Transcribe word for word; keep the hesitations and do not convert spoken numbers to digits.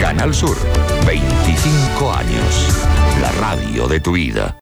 Canal Sur, veinticinco años. La radio de tu vida.